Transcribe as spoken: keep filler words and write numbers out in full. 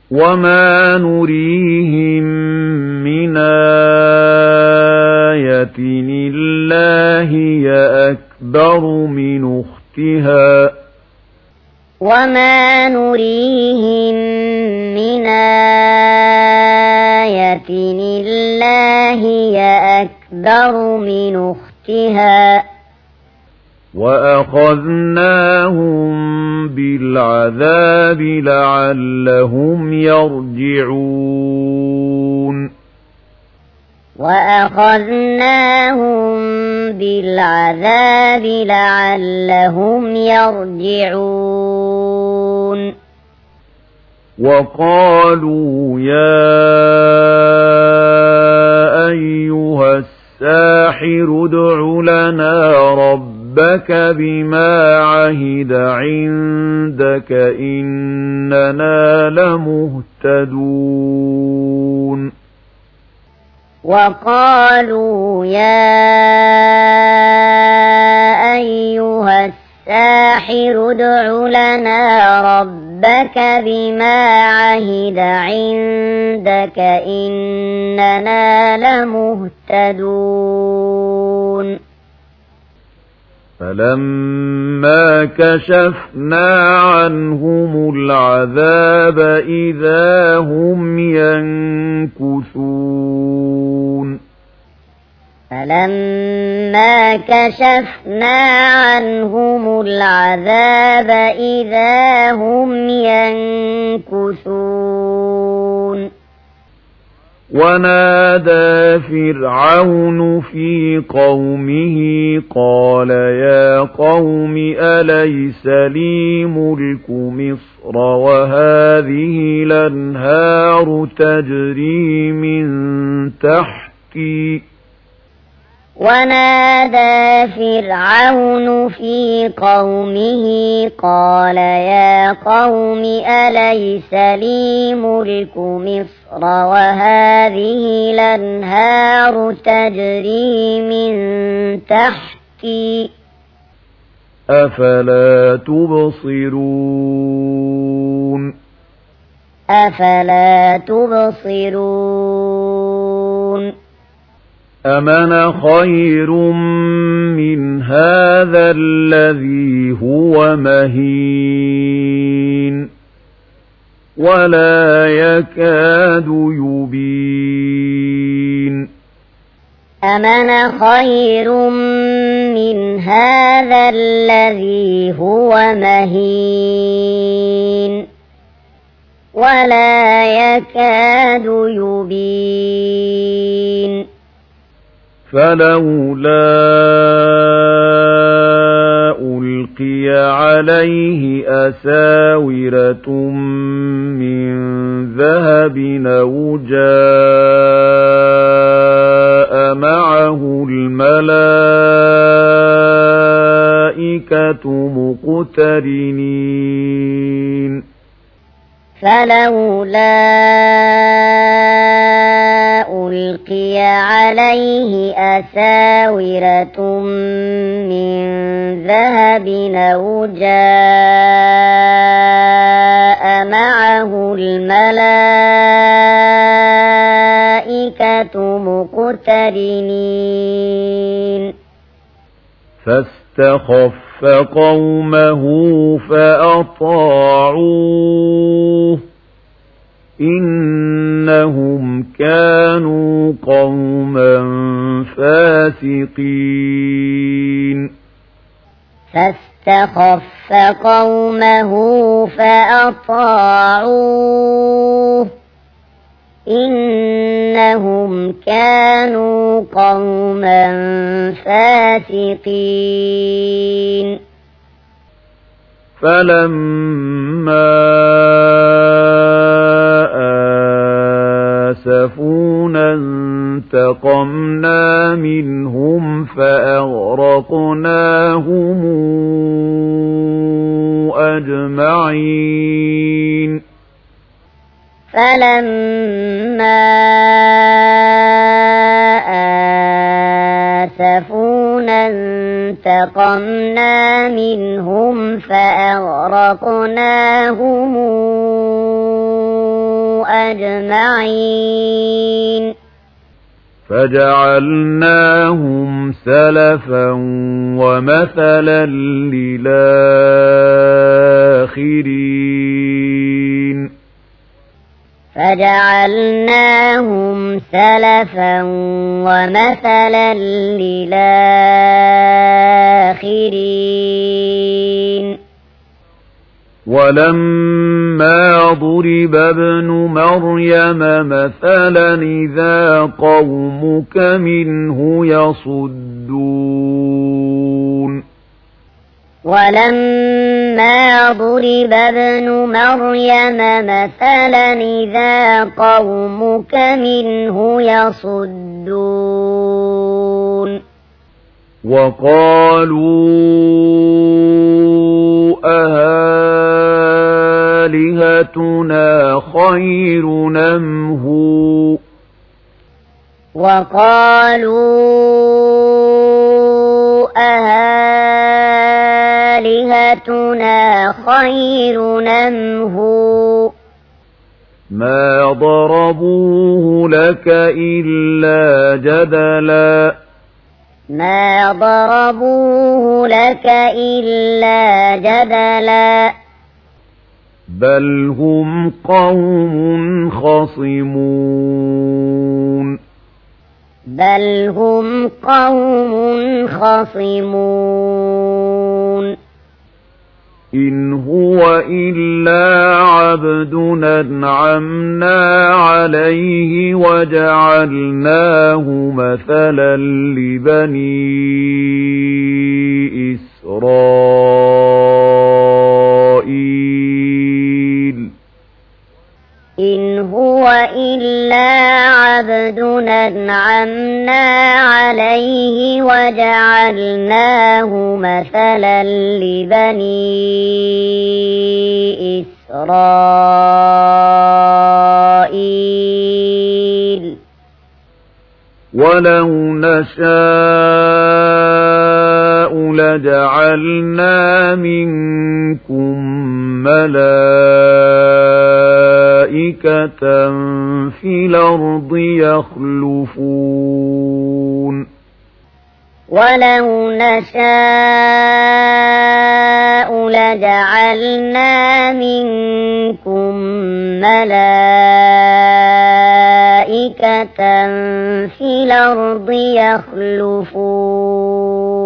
وما نريهم من آية إلا هي أكبر من أختها وما نريهم من آية إلا هي أكبر من أختها وأخذناهم بالعذاب لعلهم يرجعون وأخذناهم بالعذاب لعلهم يرجعون وقالوا يا أيها الساحر ادع لنا ربك بما عهد عندك إننا لمهتدون وقالوا يا أيها الساحر ادع لنا ربك بما عهد عندك إننا لمهتدون فلما كشفنا عنهم العذاب إذا هم ينكثون فلما كشفنا عنهم العذاب إذا هم ينكثون ونادى فرعون في قومه قال يا قوم أليس لي ملك مصر وهذه الأنهار تجري من تحتي ونادى فرعون في قومه قال يا قوم أليس لي ملك مصر وهذه الأنهار تجري من تحتي أفلا تبصرون أفلا تبصرون أمن خير من هذا الذي هو مهين ولا يكاد يبين أمن خير من هذا الذي هو مهين ولا يكاد يبين فلولا ألقي عليه أساورة من ذهب أو جاء معه الملائكة مقترنين فلولا ألقي عليه أساورة من ذهب أو جاء معه الملائكة مقترنين فاستخف قومه فأطاعوه إنهم كانوا قوما فاسقين فاستخف قومه فأطاعوه إنهم كانوا قوما فاسقين فلما آسفونا انتقمنا منهم فأغرقناهم أجمعين فلما آسفونا انتقمنا منهم فأغرقناهم أجمعين فجعلناهم سلفا ومثلا للآخرين فجعلناهم سلفا ومثلا للآخرين ولما ضرب ابن مريم مثلا إذا قومك منه يصدون ولما ضرب ابن مريم مثلا إذا قومك منه يصدون وقالوا أهالهتنا خير أم هو وقالوا أهالهتنا خير أم هو ما ضربوه لك إلا جدلا ما ضربوه لك إلا جدلا بل هم قوم خصمون بل هم قوم خصمون إن هو إلا عبد أنعمنا عليه وجعلناه مثلا لبني إسرائيل إن هو إلا عبد أنعمنا عليه وجعلناه مثلا لبني إسرائيل ولو نشاء لجعلنا منكم ملائكة في الأرض يخلفون ولو نشاء لجعلنا منكم ملائكة في الأرض يخلفون